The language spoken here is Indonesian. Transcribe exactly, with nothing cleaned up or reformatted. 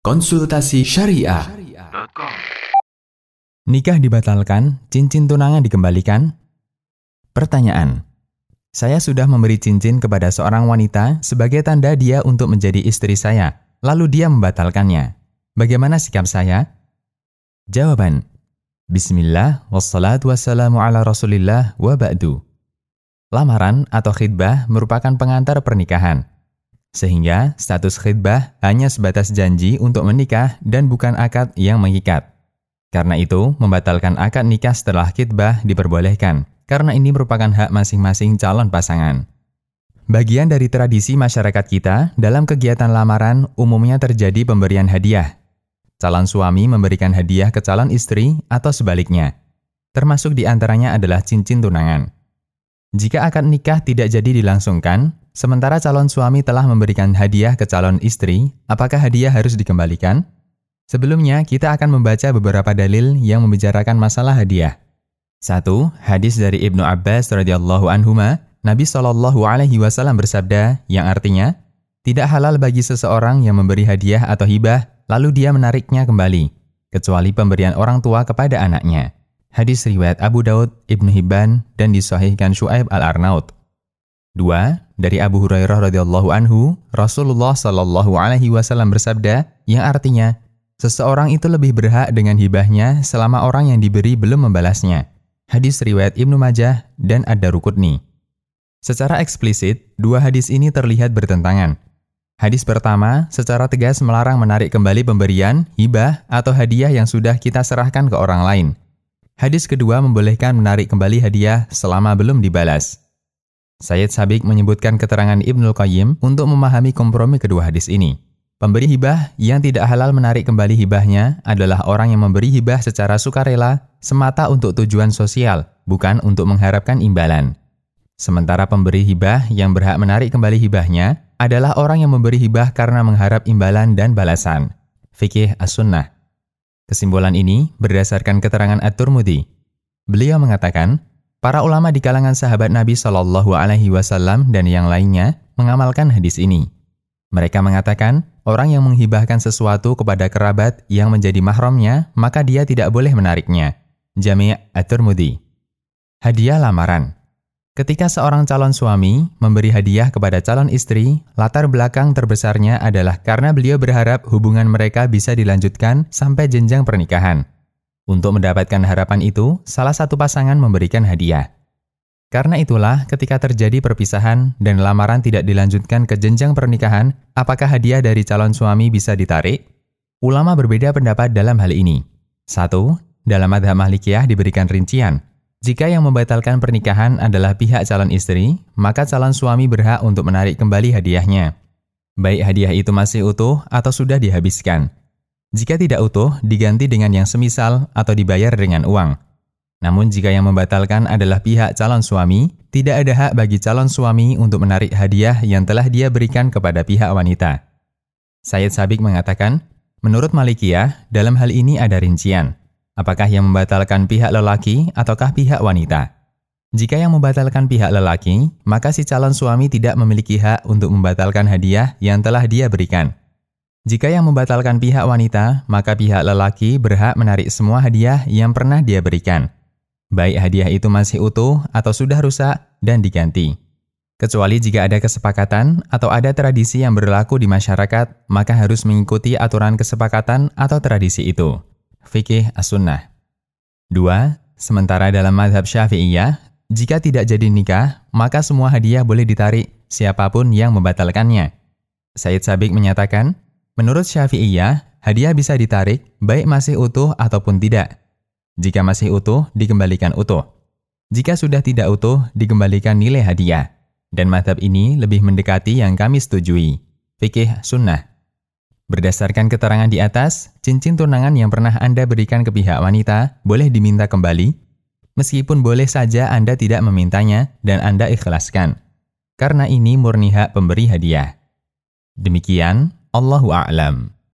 Konsultasi Syariah. Nikah dibatalkan, cincin tunangan dikembalikan? Pertanyaan. Saya sudah memberi cincin kepada seorang wanita sebagai tanda dia untuk menjadi istri saya, lalu dia membatalkannya. Bagaimana sikap saya? Jawaban. Bismillah, wassalatu wassalamu ala rasulillah wa ba'du. Lamaran atau khitbah merupakan pengantar pernikahan. Sehingga status khitbah hanya sebatas janji untuk menikah dan bukan akad yang mengikat. Karena itu, membatalkan akad nikah setelah khitbah diperbolehkan, karena ini merupakan hak masing-masing calon pasangan. Bagian dari tradisi masyarakat kita, dalam kegiatan lamaran umumnya terjadi pemberian hadiah. Calon suami memberikan hadiah ke calon istri atau sebaliknya. Termasuk di antaranya adalah cincin tunangan. Jika akad nikah tidak jadi dilangsungkan, sementara calon suami telah memberikan hadiah ke calon istri, apakah hadiah harus dikembalikan? Sebelumnya, kita akan membaca beberapa dalil yang membicarakan masalah hadiah. Satu, hadis dari Ibnu Abbas radhiyallahu anhuma, Nabi shallallahu alaihi wasallam bersabda, yang artinya, tidak halal bagi seseorang yang memberi hadiah atau hibah, lalu dia menariknya kembali, kecuali pemberian orang tua kepada anaknya. Hadis riwayat Abu Daud, Ibnu Hibban, dan disahihkan Syu'aib al-Arnaud. Dua, dari Abu Hurairah radhiyallahu anhu, Rasulullah shallallahu alaihi wasallam bersabda, yang artinya, seseorang itu lebih berhak dengan hibahnya selama orang yang diberi belum membalasnya. Hadis riwayat Ibnu Majah dan Ad-Daruqutni. Secara eksplisit, dua hadis ini terlihat bertentangan. Hadis pertama secara tegas melarang menarik kembali pemberian, hibah, atau hadiah yang sudah kita serahkan ke orang lain. Hadis kedua membolehkan menarik kembali hadiah selama belum dibalas. Sayyid Sabiq menyebutkan keterangan Ibnul Qayyim untuk memahami kompromi kedua hadis ini. Pemberi hibah yang tidak halal menarik kembali hibahnya adalah orang yang memberi hibah secara sukarela semata untuk tujuan sosial, bukan untuk mengharapkan imbalan. Sementara pemberi hibah yang berhak menarik kembali hibahnya adalah orang yang memberi hibah karena mengharap imbalan dan balasan. Fikih As-Sunnah. Kesimpulan ini berdasarkan keterangan At-Tirmidzi. Beliau mengatakan, para ulama di kalangan sahabat Nabi shallallahu alaihi wasallam dan yang lainnya mengamalkan hadis ini. Mereka mengatakan, orang yang menghibahkan sesuatu kepada kerabat yang menjadi mahramnya, maka dia tidak boleh menariknya. Jami' At-Tirmidzi. Hadiah lamaran. Ketika seorang calon suami memberi hadiah kepada calon istri, latar belakang terbesarnya adalah karena beliau berharap hubungan mereka bisa dilanjutkan sampai jenjang pernikahan. Untuk mendapatkan harapan itu, salah satu pasangan memberikan hadiah. Karena itulah, ketika terjadi perpisahan dan lamaran tidak dilanjutkan ke jenjang pernikahan, apakah hadiah dari calon suami bisa ditarik? Ulama berbeda pendapat dalam hal ini. Satu, dalam mazhab Malikiyah diberikan rincian. Jika yang membatalkan pernikahan adalah pihak calon istri, maka calon suami berhak untuk menarik kembali hadiahnya. Baik hadiah itu masih utuh atau sudah dihabiskan. Jika tidak utuh, diganti dengan yang semisal atau dibayar dengan uang. Namun jika yang membatalkan adalah pihak calon suami, tidak ada hak bagi calon suami untuk menarik hadiah yang telah dia berikan kepada pihak wanita. Sayyid Sabiq mengatakan, menurut Malikiyah, dalam hal ini ada rincian. Apakah yang membatalkan pihak lelaki ataukah pihak wanita? Jika yang membatalkan pihak lelaki, maka si calon suami tidak memiliki hak untuk membatalkan hadiah yang telah dia berikan. Jika yang membatalkan pihak wanita, maka pihak lelaki berhak menarik semua hadiah yang pernah dia berikan. Baik hadiah itu masih utuh atau sudah rusak dan diganti. Kecuali jika ada kesepakatan atau ada tradisi yang berlaku di masyarakat, maka harus mengikuti aturan kesepakatan atau tradisi itu. Fikih As-Sunnah. Dua, sementara dalam mazhab Syafi'iyah, jika tidak jadi nikah, maka semua hadiah boleh ditarik siapapun yang membatalkannya. Sayyid Sabiq menyatakan, menurut Syafi'iyah, hadiah bisa ditarik baik masih utuh ataupun tidak. Jika masih utuh, dikembalikan utuh. Jika sudah tidak utuh, dikembalikan nilai hadiah. Dan mazhab ini lebih mendekati yang kami setujui. Fikih Sunnah. Berdasarkan keterangan di atas, cincin tunangan yang pernah Anda berikan ke pihak wanita boleh diminta kembali, meskipun boleh saja Anda tidak memintanya dan Anda ikhlaskan. Karena ini murni hak pemberi hadiah. Demikian, Allahu a'lam.